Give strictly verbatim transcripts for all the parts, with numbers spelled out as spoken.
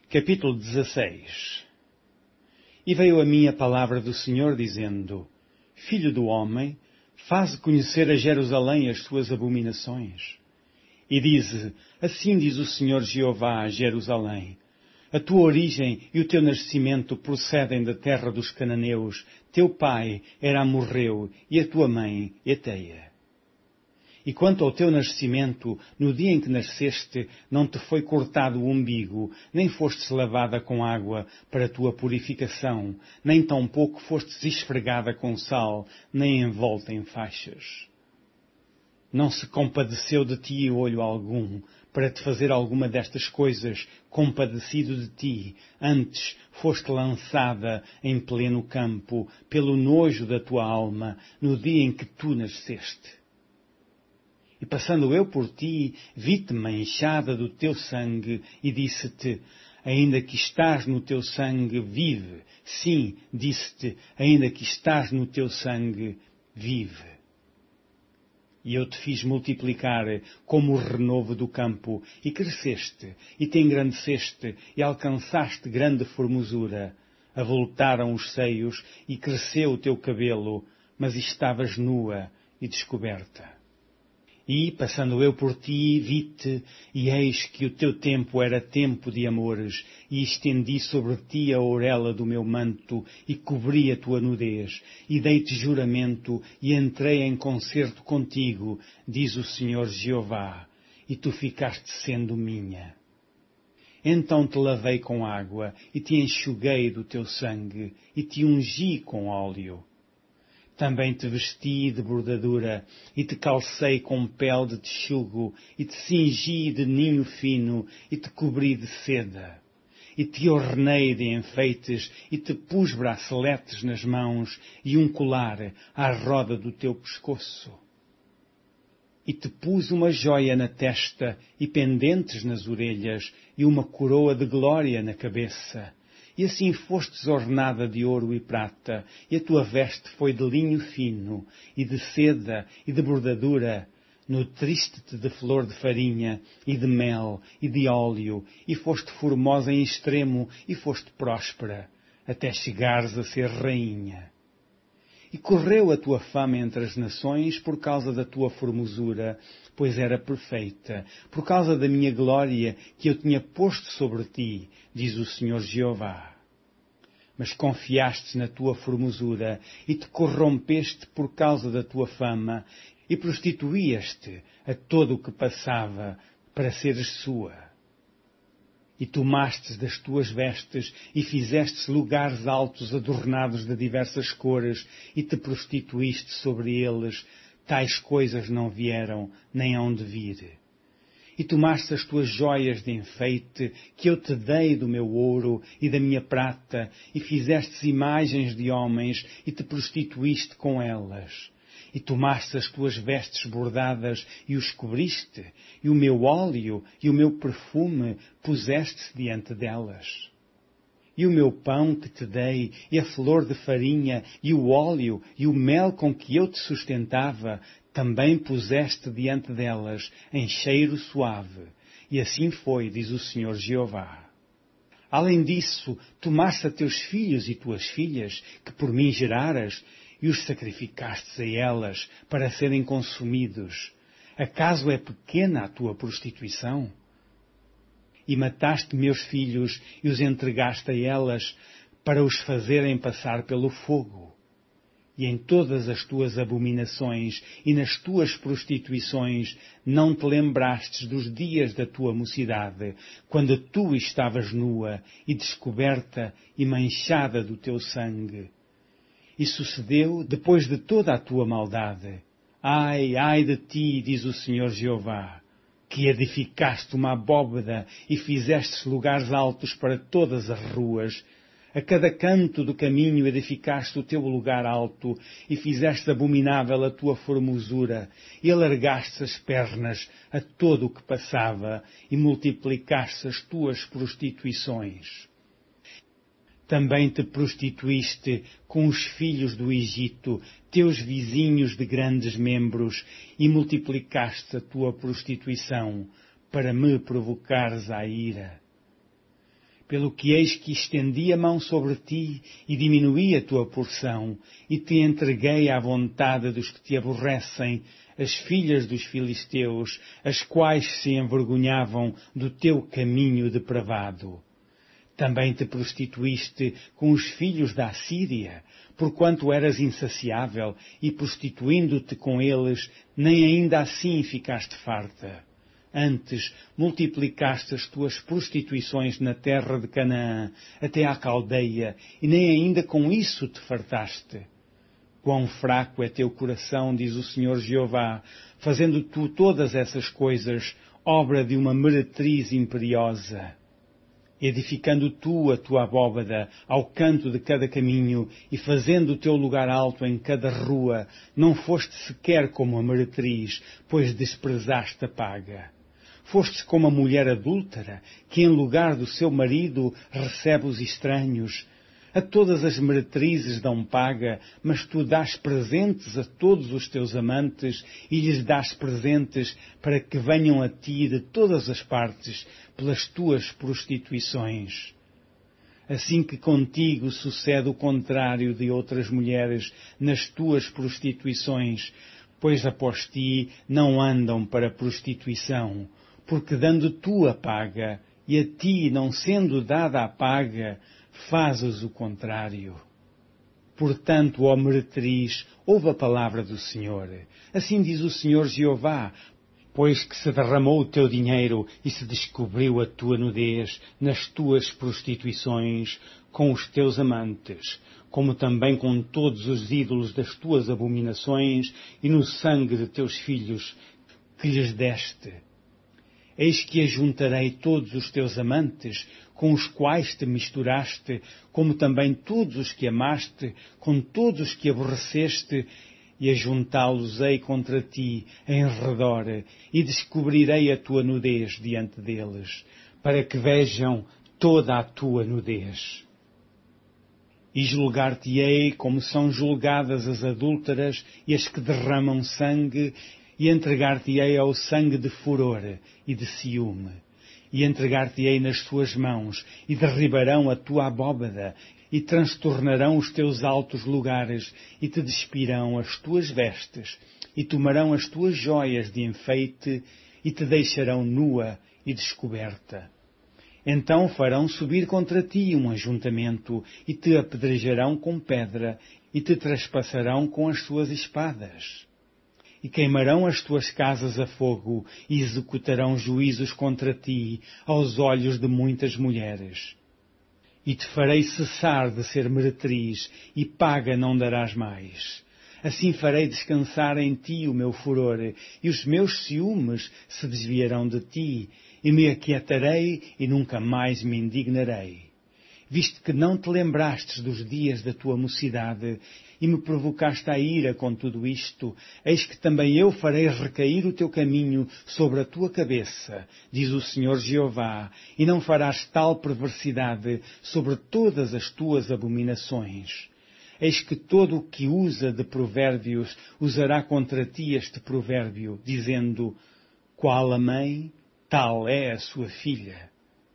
Capítulo dezesseis. E veio a mim a palavra do Senhor, dizendo: Filho do homem, faze conhecer a Jerusalém as suas abominações. E dize: Assim diz o Senhor Jeová a Jerusalém: A tua origem e o teu nascimento procedem da terra dos cananeus. Teu pai era amorreu e a tua mãe heteia. E quanto ao teu nascimento, no dia em que nasceste, não te foi cortado o umbigo, nem fostes lavada com água para a tua purificação, nem tampouco fostes esfregada com sal, nem envolta em faixas. Não se compadeceu de ti olho algum, para te fazer alguma destas coisas, compadecido de ti, antes foste lançada em pleno campo, pelo nojo da tua alma, no dia em que tu nasceste. E passando eu por ti, vi-te manchada do teu sangue, e disse-te: Ainda que estás no teu sangue, vive. Sim, disse-te: Ainda que estás no teu sangue, vive. E eu te fiz multiplicar como o renovo do campo, e cresceste, e te engrandeceste, e alcançaste grande formosura. Avultaram os seios, e cresceu o teu cabelo, mas estavas nua e descoberta. E, passando eu por ti, vi-te, e eis que o teu tempo era tempo de amores, e estendi sobre ti a orelha do meu manto, e cobri a tua nudez, e dei-te juramento, e entrei em concerto contigo, diz o Senhor Jeová, e tu ficaste sendo minha. Então te lavei com água, e te enxuguei do teu sangue, e te ungi com óleo. Também te vesti de bordadura, e te calcei com pele de texugo, e te cingi de ninho fino, e te cobri de seda. E te ornei de enfeites, e te pus braceletes nas mãos, e um colar à roda do teu pescoço. E te pus uma joia na testa, e pendentes nas orelhas, e uma coroa de glória na cabeça. E assim fostes ornada de ouro e prata, e a tua veste foi de linho fino, e de seda, e de bordadura. Nutriste-te de flor de farinha, e de mel, e de óleo, e foste formosa em extremo, e foste próspera, até chegares a ser rainha. E correu a tua fama entre as nações por causa da tua formosura, pois era perfeita, por causa da minha glória que eu tinha posto sobre ti, diz o Senhor Jeová. Mas confiaste na tua formosura e te corrompeste por causa da tua fama e prostituías-te a todo o que passava para seres sua. E tomastes das tuas vestes e fizestes lugares altos adornados de diversas cores e te prostituíste sobre eles. Tais coisas não vieram, nem hão de vir. E tomaste as tuas joias de enfeite, que eu te dei do meu ouro e da minha prata, e fizestes imagens de homens, e te prostituíste com elas. E tomaste as tuas vestes bordadas, e os cobriste, e o meu óleo e o meu perfume puseste diante delas. E o meu pão que te dei, e a flor de farinha, e o óleo, e o mel com que eu te sustentava, também puseste diante delas, em cheiro suave. E assim foi, diz o Senhor Jeová. Além disso, tomaste a teus filhos e tuas filhas, que por mim geraras, e os sacrificastes a elas, para serem consumidos. Acaso é pequena a tua prostituição? E mataste meus filhos e os entregaste a elas, para os fazerem passar pelo fogo. E em todas as tuas abominações e nas tuas prostituições não te lembrastes dos dias da tua mocidade, quando tu estavas nua e descoberta e manchada do teu sangue. E sucedeu depois de toda a tua maldade. Ai, ai de ti, diz o Senhor Jeová, que edificaste uma abóbada e fizeste lugares altos para todas as ruas. A cada canto do caminho edificaste o teu lugar alto e fizeste abominável a tua formosura e alargaste as pernas a todo o que passava e multiplicaste as tuas prostituições. Também te prostituíste com os filhos do Egito, teus vizinhos de grandes membros, e multiplicaste a tua prostituição para me provocares à ira. pelo que eis que estendi a mão sobre ti e diminuí a tua porção, e te entreguei à vontade dos que te aborrecem, as filhas dos filisteus, as quais se envergonhavam do teu caminho depravado. Também te prostituíste com os filhos da Assíria, porquanto eras insaciável, e prostituindo-te com eles, nem ainda assim ficaste farta. Antes multiplicaste as tuas prostituições na terra de Canaã, até à Caldeia, e nem ainda com isso te fartaste. Quão fraco é teu coração, diz o Senhor Jeová, fazendo tu todas essas coisas, obra de uma meretriz imperiosa. Edificando tu a tua abóbada ao canto de cada caminho e fazendo o teu lugar alto em cada rua, não foste sequer como a meretriz, pois desprezaste a paga. Fostes como a mulher adúltera, que em lugar do seu marido recebe os estranhos. A todas as meretrizes dão paga, mas tu dás presentes a todos os teus amantes e lhes dás presentes para que venham a ti de todas as partes pelas tuas prostituições. Assim que contigo sucede o contrário de outras mulheres nas tuas prostituições, pois após ti não andam para prostituição, porque dando tu a paga, e a ti não sendo dada a paga, fazes o contrário. Portanto, ó meretriz, ouve a palavra do Senhor. Assim diz o Senhor Jeová, pois que se derramou o teu dinheiro e se descobriu a tua nudez nas tuas prostituições com os teus amantes, como também com todos os ídolos das tuas abominações e no sangue de teus filhos que lhes deste. Eis que ajuntarei todos os teus amantes, com os quais te misturaste, como também todos os que amaste, com todos os que aborreceste, e ajuntá-los-ei contra ti em redor, e descobrirei a tua nudez diante deles, para que vejam toda a tua nudez. E julgar-te-ei como são julgadas as adúlteras e as que derramam sangue, e entregar-te-ei ao sangue de furor e de ciúme. E entregar-te-ei nas suas mãos, e derribarão a tua abóbada, e transtornarão os teus altos lugares, e te despirão as tuas vestes, e tomarão as tuas joias de enfeite, e te deixarão nua e descoberta. Então farão subir contra ti um ajuntamento, e te apedrejarão com pedra, e te traspassarão com as suas espadas. E queimarão as tuas casas a fogo, e executarão juízos contra ti, aos olhos de muitas mulheres. E te farei cessar de ser meretriz, e paga não darás mais. Assim farei descansar em ti o meu furor, e os meus ciúmes se desviarão de ti, e me aquietarei e nunca mais me indignarei. Visto que não te lembrastes dos dias da tua mocidade, e me provocaste a ira com tudo isto, eis que também eu farei recair o teu caminho sobre a tua cabeça, diz o Senhor Jeová, e não farás tal perversidade sobre todas as tuas abominações. Eis que todo o que usa de provérbios usará contra ti este provérbio, dizendo, qual a mãe, tal é a sua filha.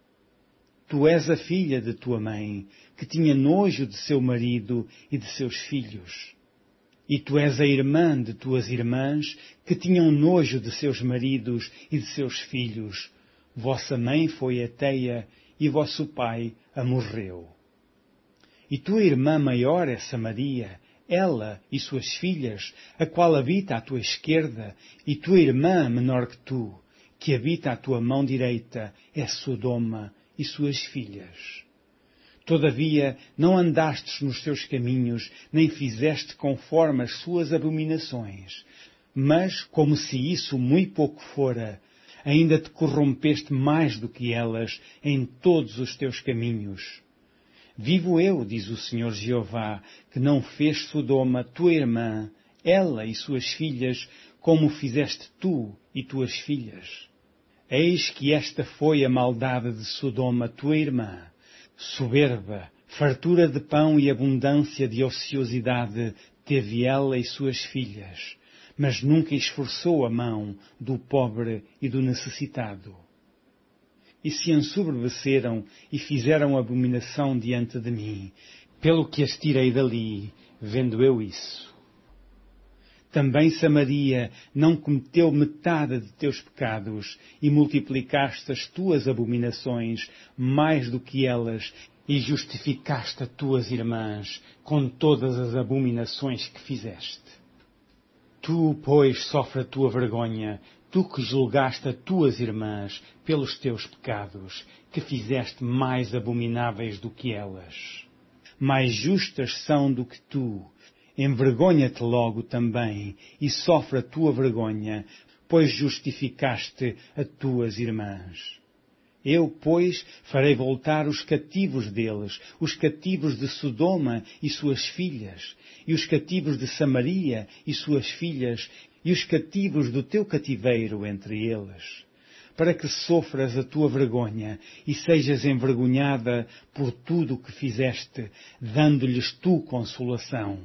Tu és a filha de tua mãe, que tinha nojo de seu marido e de seus filhos. E tu és a irmã de tuas irmãs, que tinham nojo de seus maridos e de seus filhos. Vossa mãe foi ateia e vosso pai amorreu. E tua irmã maior é Samaria, ela e suas filhas, a qual habita à tua esquerda, e tua irmã menor que tu, que habita à tua mão direita, é Sodoma e suas filhas. Todavia, não andastes nos seus caminhos, nem fizeste conforme as suas abominações. Mas, como se isso muito pouco fora, ainda te corrompeste mais do que elas em todos os teus caminhos. Vivo eu, diz o Senhor Jeová, que não fez Sodoma tua irmã, ela e suas filhas, como fizeste tu e tuas filhas. Eis que esta foi a maldade de Sodoma, tua irmã. Soberba, fartura de pão e abundância de ociosidade teve ela e suas filhas, mas nunca esforçou a mão do pobre e do necessitado. e se ensoberbeceram e fizeram abominação diante de mim, pelo que as tirei dali, vendo eu isso. Também Samaria não cometeu metade de teus pecados, e multiplicaste as tuas abominações mais do que elas, e justificaste as tuas irmãs com todas as abominações que fizeste. Tu, pois, sofre a tua vergonha, tu que julgaste as tuas irmãs pelos teus pecados, que fizeste mais abomináveis do que elas. Mais justas são do que tu. Envergonha-te logo também, e sofre a tua vergonha, pois justificaste as tuas irmãs. Eu, pois, farei voltar os cativos deles, os cativos de Sodoma e suas filhas, e os cativos de Samaria e suas filhas, e os cativos do teu cativeiro entre eles, para que sofras a tua vergonha e sejas envergonhada por tudo o que fizeste, dando-lhes tu consolação.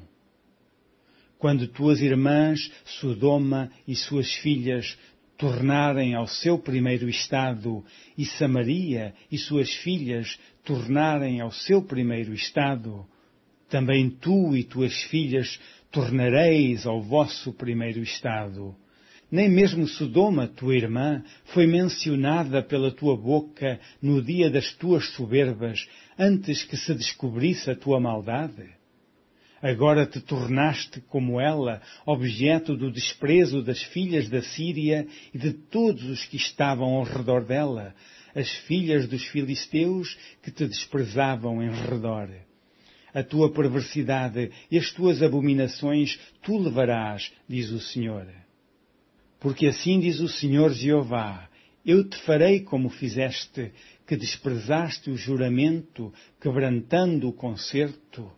Quando tuas irmãs, Sodoma e suas filhas, tornarem ao seu primeiro estado, e Samaria e suas filhas tornarem ao seu primeiro estado, também tu e tuas filhas tornareis ao vosso primeiro estado. Nem mesmo Sodoma, tua irmã, foi mencionada pela tua boca no dia das tuas soberbas, antes que se descobrisse a tua maldade? Agora te tornaste como ela, objeto do desprezo das filhas da Síria e de todos os que estavam ao redor dela, as filhas dos filisteus que te desprezavam em redor. A tua perversidade e as tuas abominações tu levarás, diz o Senhor. Porque assim diz o Senhor Jeová, eu te farei como fizeste, que desprezaste o juramento, quebrantando o concerto.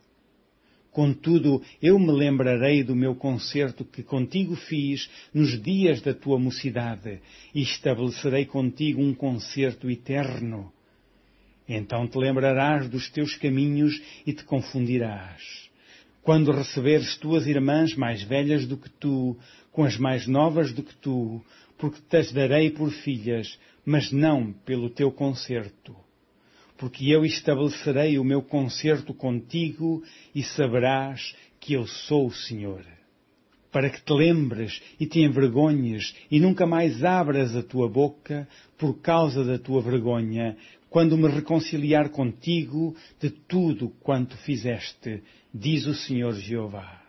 Contudo, eu me lembrarei do meu concerto que contigo fiz nos dias da tua mocidade, e estabelecerei contigo um concerto eterno. Então te lembrarás dos teus caminhos e te confundirás. Quando receberes tuas irmãs mais velhas do que tu, com as mais novas do que tu, porque te as darei por filhas, mas não pelo teu concerto. Porque eu estabelecerei o meu concerto contigo e saberás que eu sou o Senhor. Para que te lembres e te envergonhes e nunca mais abras a tua boca por causa da tua vergonha, quando me reconciliar contigo de tudo quanto fizeste, diz o Senhor Jeová.